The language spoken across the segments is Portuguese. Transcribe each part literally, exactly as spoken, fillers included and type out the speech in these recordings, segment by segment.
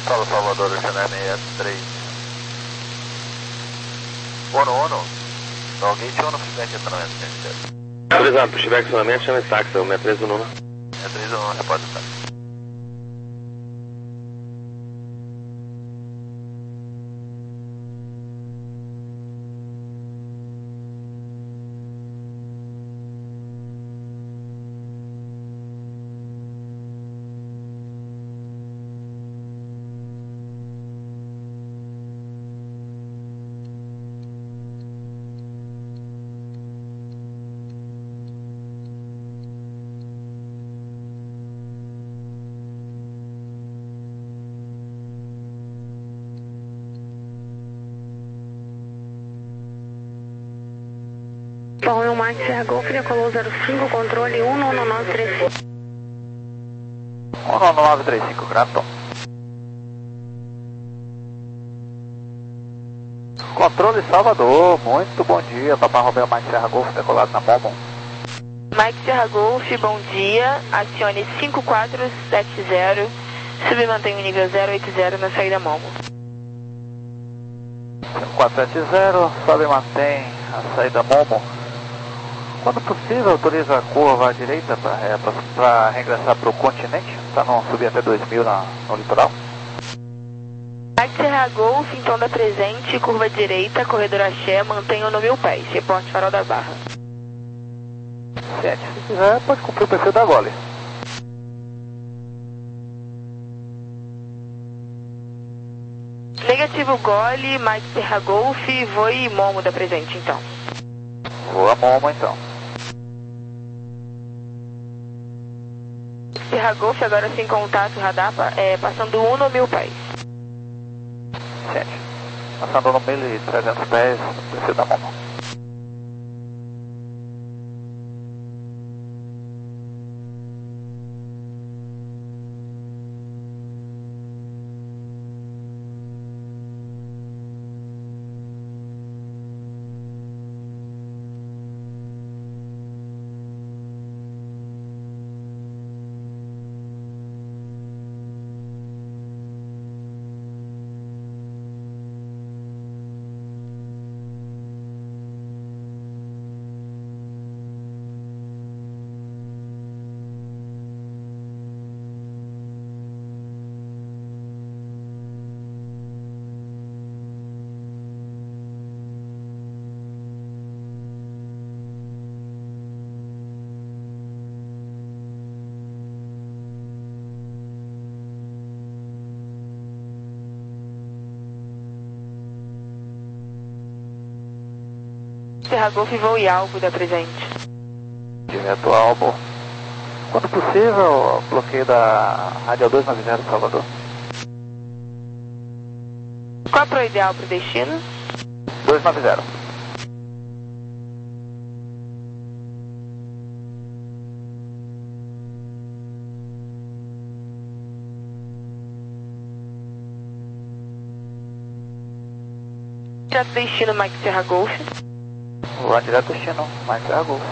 Fala, Salvador, Channel sessenta e três. Ono, Ono. Dalgate Ono, feedback acionamento, gente. Autorizado, pushback acionamento, chama de táxi, o três um nove. É três um nove, repórter táxi. Bom, é o Mike Serra Golf, decolou zero cinco, controle um nove nove três cinco. um nove nove três cinco, Graton. Controle Salvador, muito bom dia, Papai Romeu Mike Serra Golf, decolado na Momo. Mike Serra Golf, bom dia, acione cinco quatro sete zero, submantenha o nível zero oito zero na saída Momo. cinco quatro sete zero, sobe e mantém a saída Momo. Quando possível, autoriza a curva à direita para é, regressar para o continente, para não subir até dois mil na, no litoral. Mike Serra Golf, em tom da presente, curva à direita, corredor axé, mantenha no mil pés, reporte farol da Barra. Gente, se quiser, pode cumprir o perfil da Gole. Negativo Gole, Mike Serra Golf, voe Momo da presente, então. Voa Momo, então. Serra Golf, agora sem contato, radar, é, passando um no mil pés. Gente, passando no mil e trezentos pés, no perfil da Momo. Serra Golf, voe alvo da presente. Direto alvo. Quando possível, bloqueio da Radial dois nove zero, Salvador. Qual é o ideal para o destino? dois nove zero. Direto destino, Mike Serra Golf. Voar direto destino, Mike Serra Golf.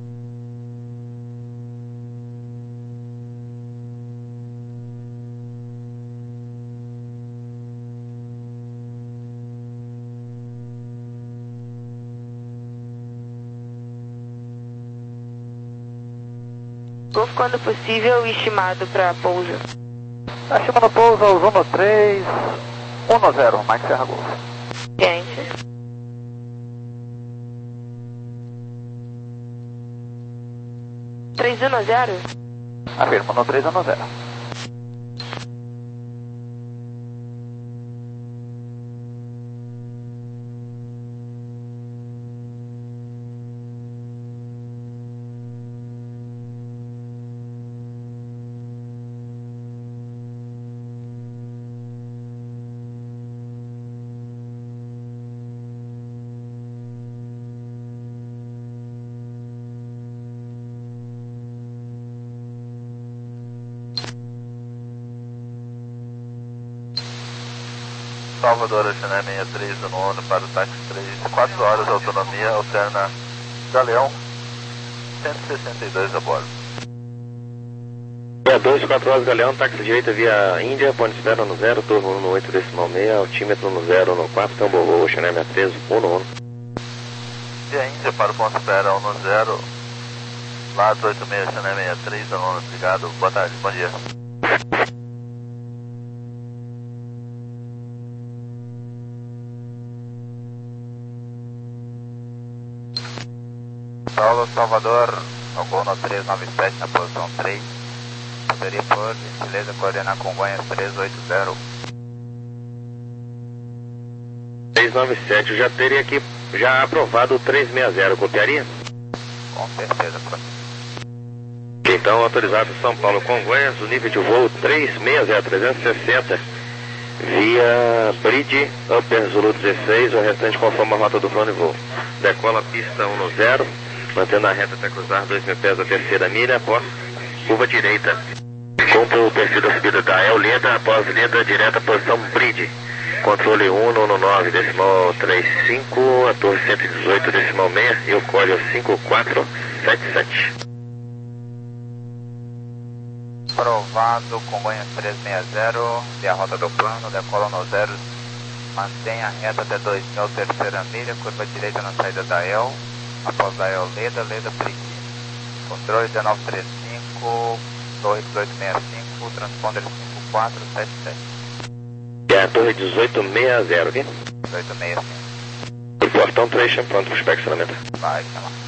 Golf, quando possível, estimado para pouso. Estimando pouso aos um três um zero, Mike Serra Golf. Ciente. três um zero? Afirma, no três um zero. Salvador, Channel sessenta e três do nono para o táxi três, quatro horas de autonomia, alterna Galeão, cento e sessenta e dois a bordo. É dois, quatro horas, Galeão, táxi direita via Índia, ponto de espera no zero, turno um no oito decimal seis, altímetro no zero no quatro, Tambo Roxo, Chanel sessenta e três, um no um. Via Índia para o ponto de espera um no zero, lá oito seis, Chanel sessenta e três, aluno, obrigado, boa tarde, bom dia. Paulo, Salvador, Algono três nove sete na posição três. Poderia, por gentileza, coordenar Congonhas três oito zero. três nove sete, eu já teria aqui, já aprovado o três seis zero, copiaria? Com certeza, pronto. Então, autorizado São Paulo, Congonhas, o nível de voo três seis zero, trezentos e sessenta, via Bridge, Upper Zulu dezesseis, o restante conforme a rota do plano de voo. Decola pista um no zero, mantendo a reta até cruzar dois mil pés da terceira milha, após curva direita. Cumpra o perfil da subida da El Leda, após Leda, direta posição Bridge. Controle um no nove, decimal trinta e cinco, a torre cento e dezoito, decimal seis, e o código cinco quatro sete sete. Aprovado, Congonhas três seis zero, via rota do plano, decola no zero, mantenha a reta até dois mil, terceira milha, curva direita na saída da El, após a El Leda, Leda Bridge. Controle dezenove trinta e cinco, torre dezoito sessenta e cinco, transponder cinco quatro sete sete. É a torre dezoito sessenta, ok? dezoito sessenta e cinco. O portão três, pronto para o inspecionamento. Vai, tá lá.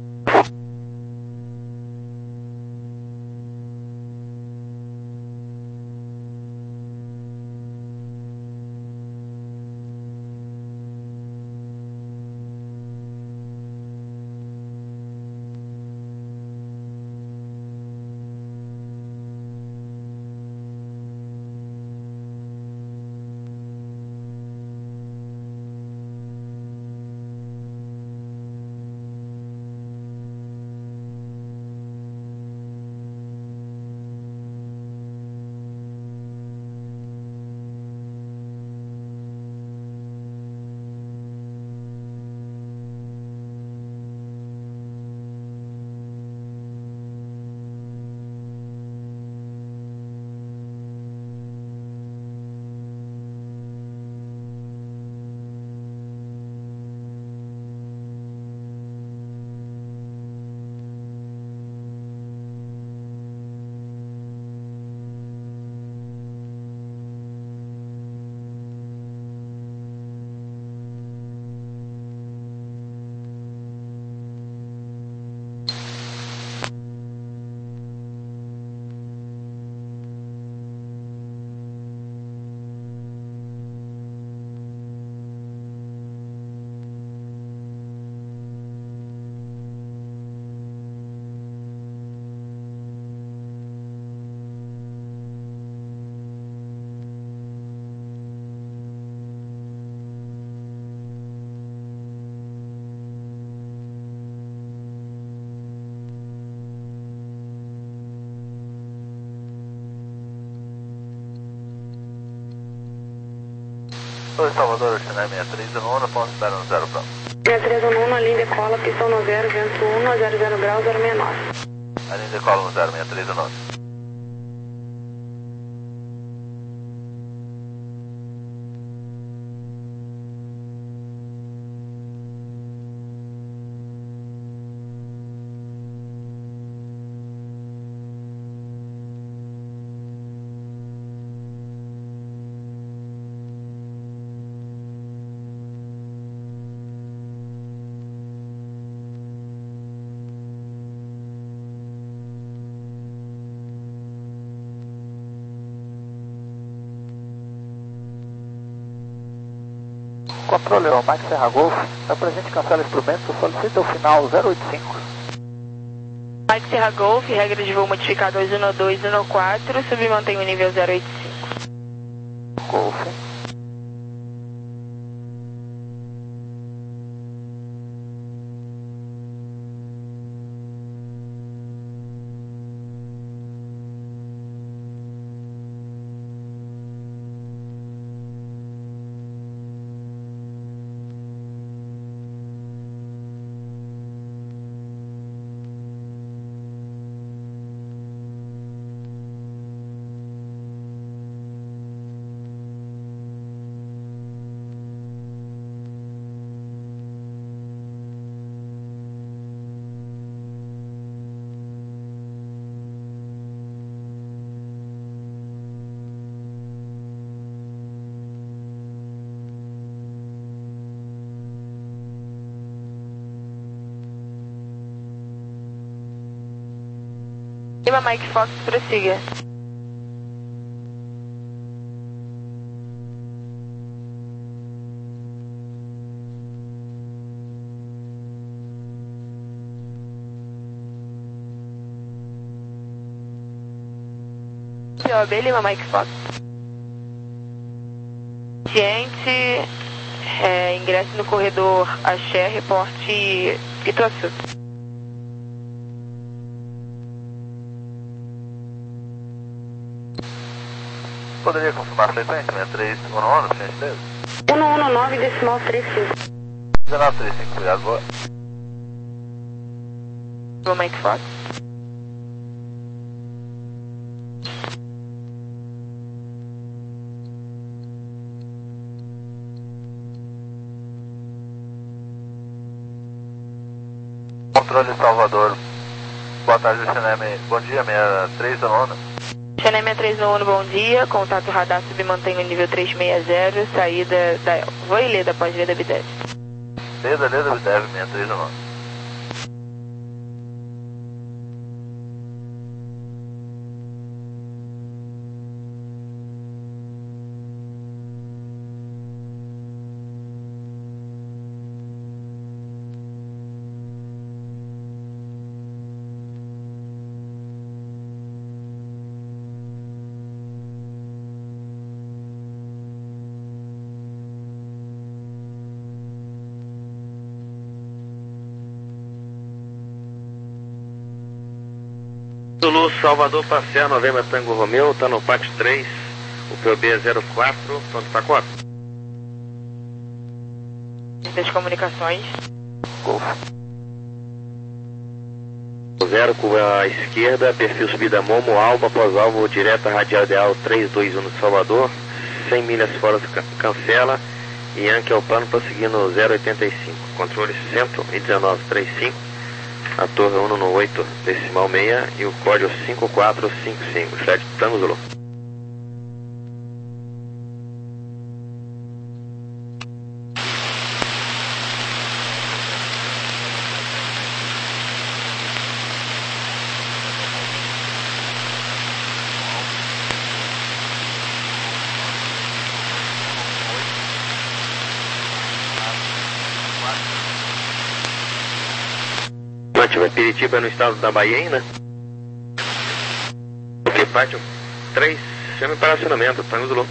Oi, Salvador, Chanel sessenta e três, no ponto de espera no zero, pronto. sessenta e três no um, a linha decola, pistão no zero, vento um, a zero zero grau, zero sessenta e nove. A linha decola no zero sessenta e três no nove. Controle, o Mike Serra Golf, apresente e cancela instrumento, solicita o final zero oito cinco. Mike Serra Golf, regra de voo modificada dois um dois um quatro, submantém o nível zero oito cinco. Golf. Lima Mike Fox, prossiga. P O B Lima Mike Fox. Gente, é, ingresse no corredor Axé, reporte Ituaçu. Poderia confirmar a frequência? sessenta e três, um nove, por gentileza? um um nove, decimal trinta e cinco. dezenove trinta e cinco, obrigado, boa. Lima Mike Fox. Controle Salvador. Boa tarde, C N M. Bom dia, sessenta e três, nono. C N M sessenta e três, nono, bom dia. Contato radar submantém o nível trezentos e sessenta, saída da... Vou e Leda, pode Leda B dez. Leda, Leda B dez, sessenta e três, nono. Zulu Salvador, Passear, Novembro Tango Romeu, tá no pátio três, o P O B é zero quatro, pronto para cota. Das comunicações. Golf. Zero com a esquerda, perfil subida Momo, Alba, pós-alvo, direta radial ideal três dois um no Salvador, cem milhas fora, cancela, e Yankee ao plano, prosseguindo zero oitenta e cinco, controle cento e dezenove trinta e cinco, a torre cento e oito, decimal seis e o código cinco quatro cinco cinco, Fred Tango Zulu. Vai Piritiba no estado da Bahia ainda? Ok, pátio três, chame para acionamento, Tango Zulu.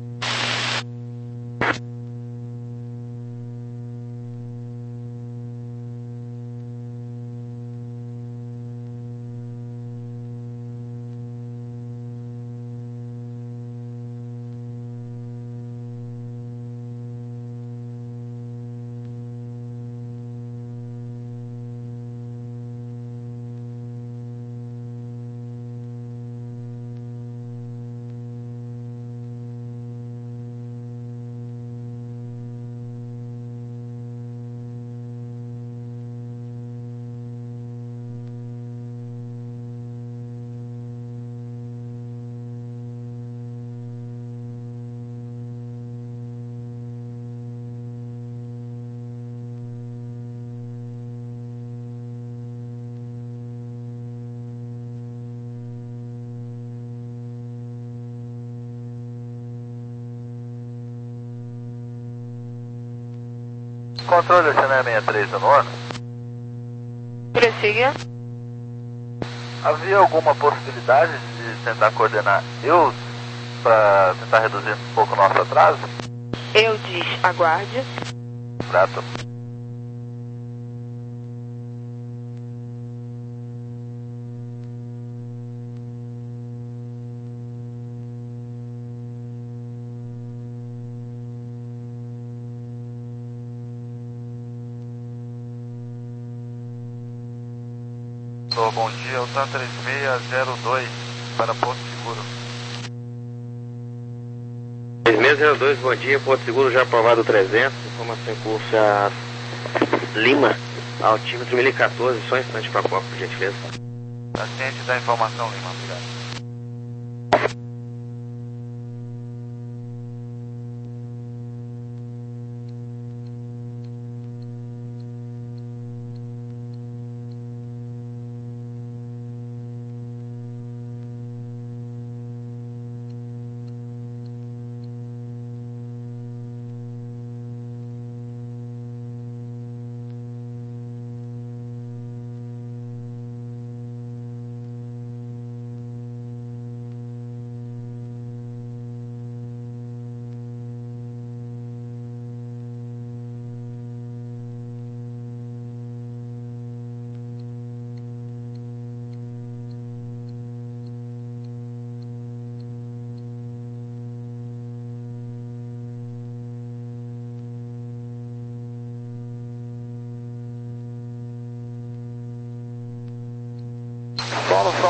Controle C N M sessenta e três, nono. Prossiga. Havia alguma possibilidade de tentar coordenar eu para tentar reduzir um pouco o nosso atraso? Eu diz, aguarde. Grato. Bom dia, Altan três seis zero dois para Porto Seguro. três seis zero dois, bom dia, Porto Seguro já aprovado trezentos, informação em curso a Lima, altímetro mil e quatorze, só um instante para a Copa, por gentileza. Paciente da informação, Lima, obrigado.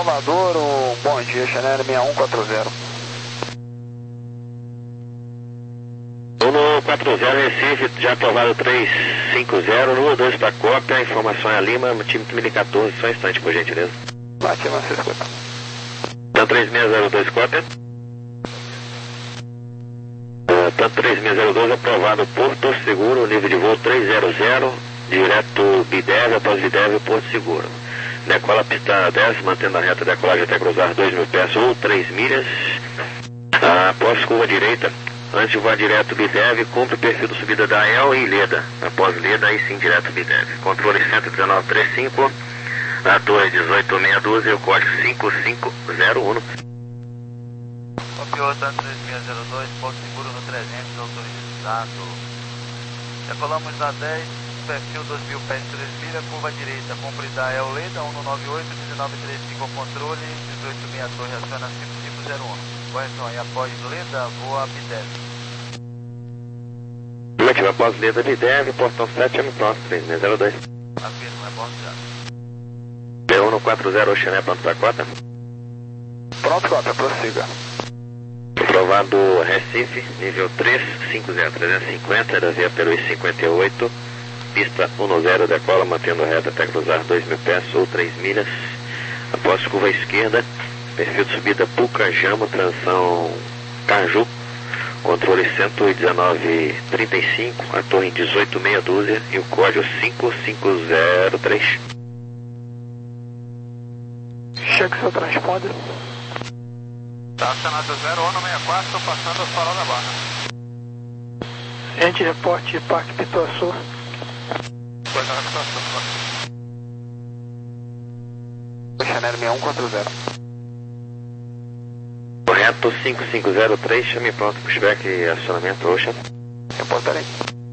Salvador, um bom dia, Chanel seis um quatro zero. uno quatro zero Recife, já aprovado três cinco zero, número dois para cópia, informação é a Lima, time dois mil e quatorze, só um instante por gentileza. Bate, você escuta. Tanto três seis zero dois cópia. Uh, tanto três seis zero dois aprovado Porto Seguro, nível de voo trezentos, direto Bidev, após Bidev, Porto Seguro. Decola pista dez, mantendo a reta decolagem até cruzar dois mil pés ou três milhas. Uh, após curva direita, antes de voar direto Bidev, cumpre o perfil de subida da E L e Leda. Após Leda, aí sim direto Bidev. Controle cento e dezenove trinta e cinco, a torre dezoito meia dúzia, o código cinco cinco zero um. Copiou tanto três seis zero dois, Porto Seguro no trezentos, autorizado. Decolamos na dez, perfil dois mil pés, três milhas, curva direita, cumpre da E L Leda, cento e noventa e oito, dezenove trinta e cinco, controle, dezoito meia torre, aciona cinco cinco zero um. Correção aí, após Leda, voa Bidev. Relativo após Leda Bidev, portão sete, é próximo, três seis zero dois. Afirma, é bordo já. P um quatro zero, Oxané, pronto para cota. Pronto, cota, prossiga. Aprovado Recife, nível três cinco zero, trezentos e cinquenta, da via Peruí cinquenta e oito, pista dez, decola, mantendo reta até cruzar dois mil pés ou três milhas. Após curva esquerda, perfil de subida Pucajamo, transição Caju, controle cento e dezenove trinta e cinco, a torre dezoito meia dúzia e o código cinco cinco zero três. Cheque seu transponder. Tá acionado zero um sessenta e quatro, estou passando o farol da barra. Gente, reporte Parque Pituaçu. Pois não, Pituaçu. Chanel seis um quatro zero. Correto, cinco cinco zero três, chame pronto, pushback e acionamento, Ocean. Reportarei.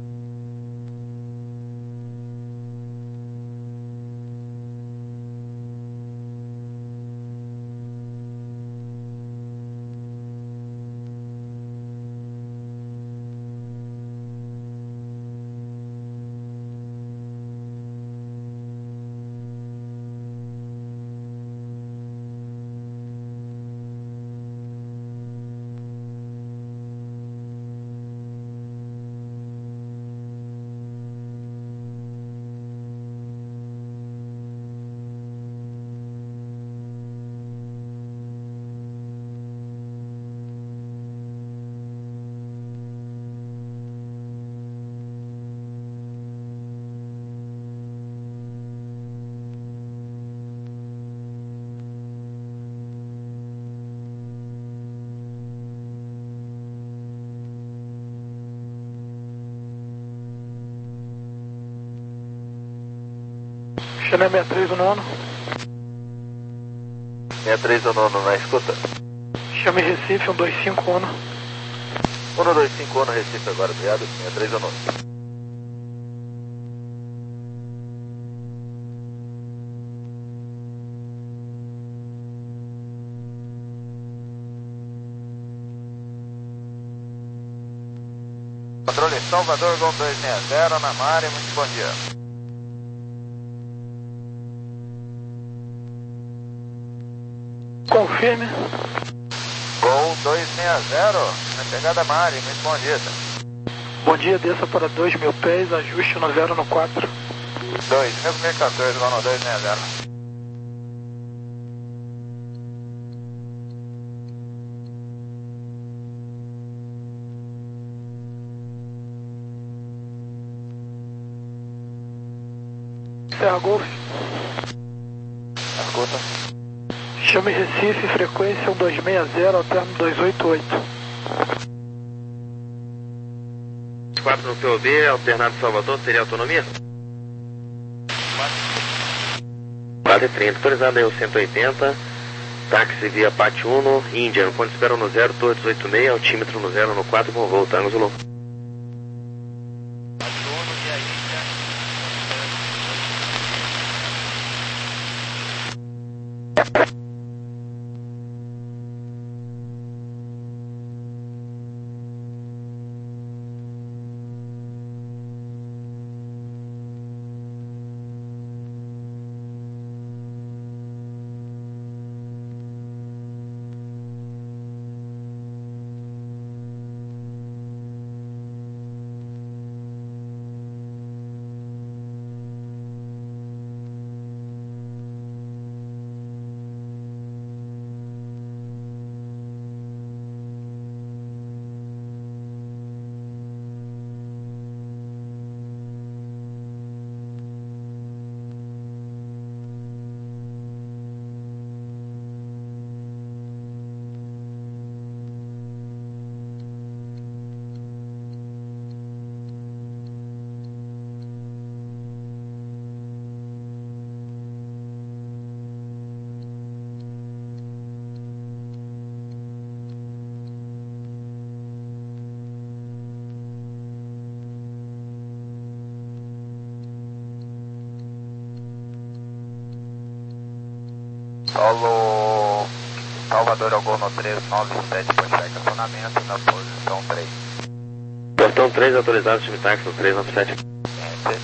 Chanel sessenta e três, o nono. sessenta e três, o nono, na escuta. Chame Recife, um dois cinco, Ono. um dois cinco, Ono, Recife agora, obrigado. sessenta e três, o nono. Controle Salvador, Gol dois seis zero, na área, muito bom dia. Confirme. Gol dois seis zero, na pegada Mari, muito bom dia. Bom dia, desça para dois mil pés, ajuste no zero no quatro. dois mil e quatorze, gol no dois seis zero. Serra Golf. Escuta. Chame Recife, frequência um dois seis zero, alterno dois oito oito. quatro no P O B, alternado Salvador, seria autonomia? quatro e trinta, autorizado aí o cento e oitenta, táxi via Pátio um, Índia, quando esperam no zero, torre dezoito seis, altímetro no zero no quatro, com voo, Tango Zulu. Solo Salvador Algono três nove sete, pode chegar estacionamento na posição três. Portão três, autorizado, time táxi no três nove sete. Enter.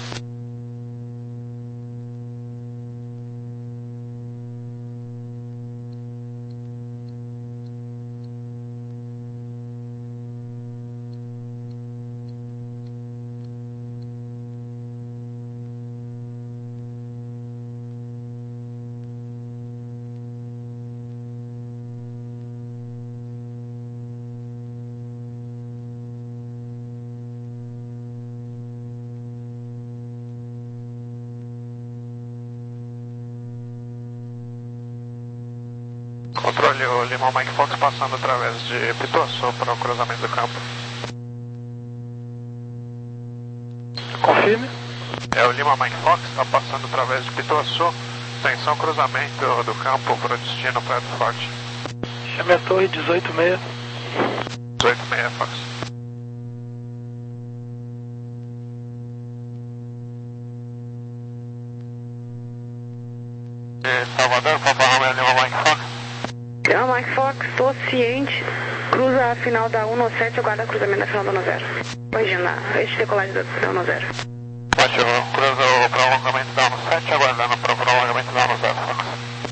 Controle o Lima Mike Fox passando através de Pituaçu para o cruzamento do campo. Confirme. É o Lima Mike Fox, está passando através de Pituaçu, extensão cruzamento do campo para o destino Praia do Forte. Chame a torre dezoito seis. dezoito seis, Fox. E Salvador, Papa Romeo, Lima Mike Fox. Lima Mike Fox, estou ciente. Cruza a final da um sete, aguarda cruzamento da final da um zero. Imagina, este decolagem da um zero. Baixo, cruza o prolongamento da um sete, aguardando para o prolongamento da um zero, Fox.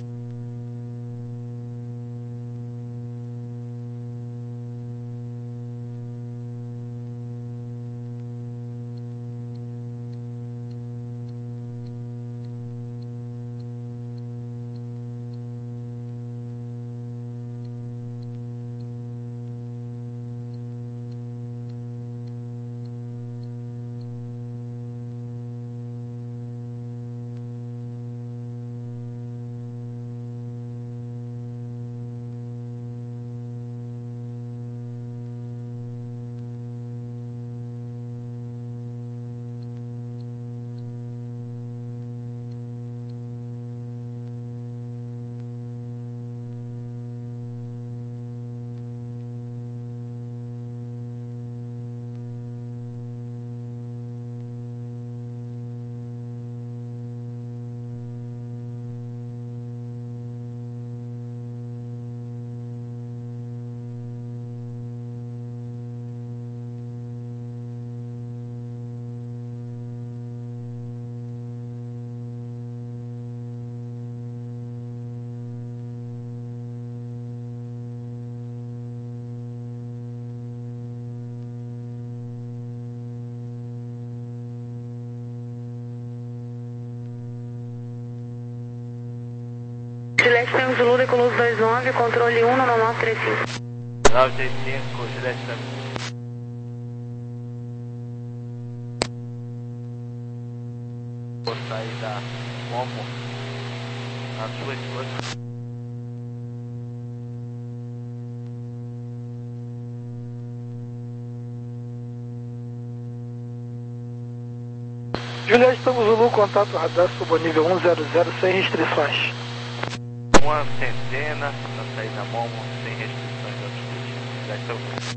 Gillette Tango Zulu, Decoloso dois nove, controle um nove nove três cinco. nove três cinco, Gillette Tango. Vou sair da Momo na sua esposa. Juliette Tango Zulu, contato radar subanível um zero zero, sem restrições. Uma centena na saída Momo, sem restrições de altitude. Já estou.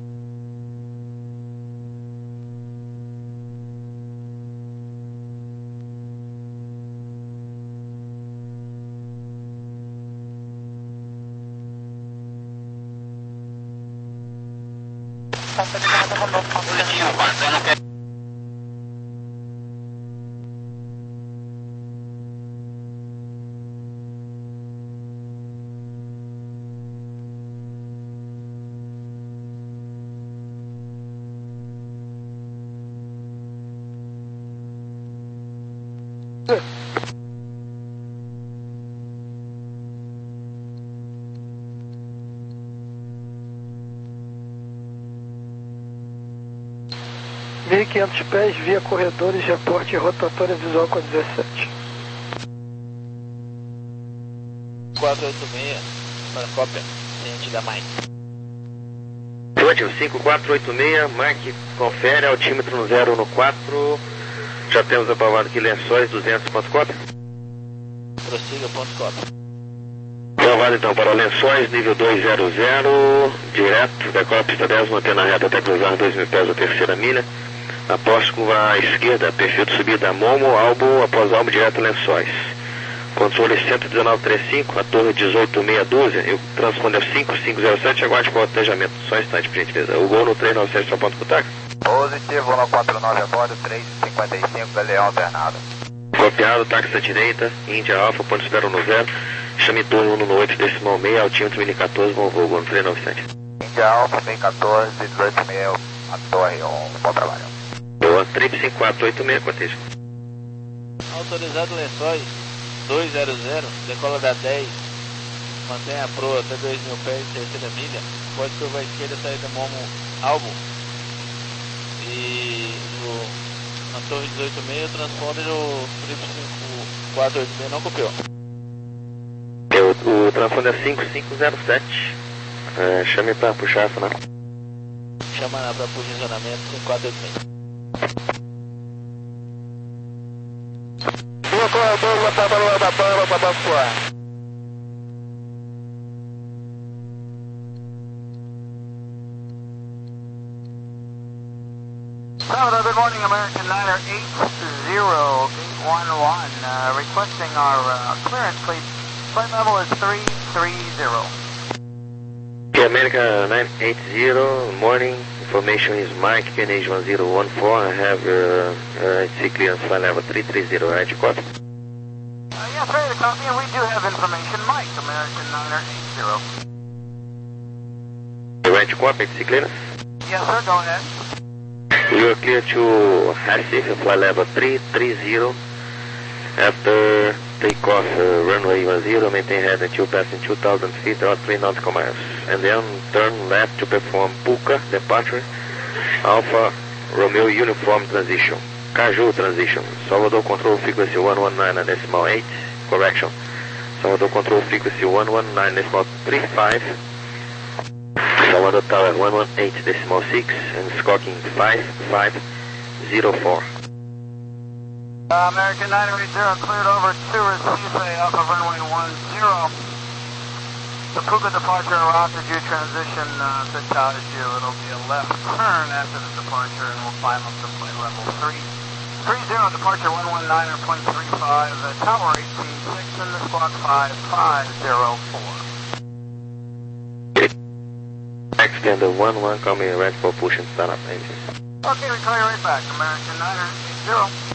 mil e quinhentos pés, via corredores, reporte rotatória visual com a dezessete. quatro oito seis, para cópia, ciente da Mike. Ótimo, cinco quatro oito seis, Mike, confere, altímetro no zero no quatro, já temos aprovado aqui Lençóis duzentos, ponto cópia. Prossiga, ponto cópia. Aprovado então para Lençóis, nível duzentos, direto, decola pista dez, mantendo a reta até cruzar dois mil pés a terceira milha. Após curva à esquerda, perfil de subida Momo, Albo, após Albo, direto Lençóis. Controle cento e dezenove trinta e cinco, a torre dezoito meia dúzia, e o transponder cinco cinco zero sete, aguarde com o altejamento. Só um instante, por gentileza. O gol no três nove sete, só ponto pro táxi. Positivo no quatro nove a bordo, três cinquenta e cinco, Galeão alternado. Copiado, táxi à direita, Índia Alfa, ponto espero no zero. Chame torre um no oito, decimal meio, altímetro mil e quatorze, bom voo, gol no três nove sete. Índia Alfa, mil e quatorze, dezoito mil, a torre um, bom trabalho. Boa, triplo cinco quatro oito seis, cortejo. Autorizado Lençóis, dois zero zero, decola da dez, mantém a proa até dois mil pés, terceira milha, pode curva à esquerda, saída Momo Albo. E no, na torre dezoito meia, o transponder o triplo cinco quatro oito seis não copiou. O, o transponder é cinco cinco zero sete, é, chame para puxar, né? Chama para posicionamento cinco quatro oito seis. Boa corredor, boa trabalho da barra, para Bascoa. Hello, good morning, American Niner eight zero eight one one, uh, requesting our uh, clearance, please. Flight level is three three zero. Okay, America nine eight zero, morning. Information is Mike, P N H one zero one four. I have your uh, C clearance flight level three three zero. Right, you copy? Uh, yes, ready to copy, and we do have information. Mike, American Niner eight zero. Right, you copy, C clearance? Yes, sir, go ahead. You are clear to Recife, flight level three three zero. After takeoff, uh, runway one zero, maintain head until passing two thousand feet or three nautical miles. And then turn left to perform Puca departure, Alpha Romeo uniform transition, Caju transition, Salvador control frequency one one nine decimal eight, correction, Salvador control frequency one one nine decimal three five, Salvador tower one one eight decimal six, and squawking five five zero four. Uh, American niner eight zero cleared over to Recife off of runway one zero. The Puka departure and altitude transition uh, to Taju. It'll be a left turn after the departure, and we'll climb up to flight level three. three zero departure one one nine point three five, uh, tower eighteen six, and the squawk five five zero four. Extender one one, coming right for push and start up engines. Okay, we call you right back. American niner eight zero.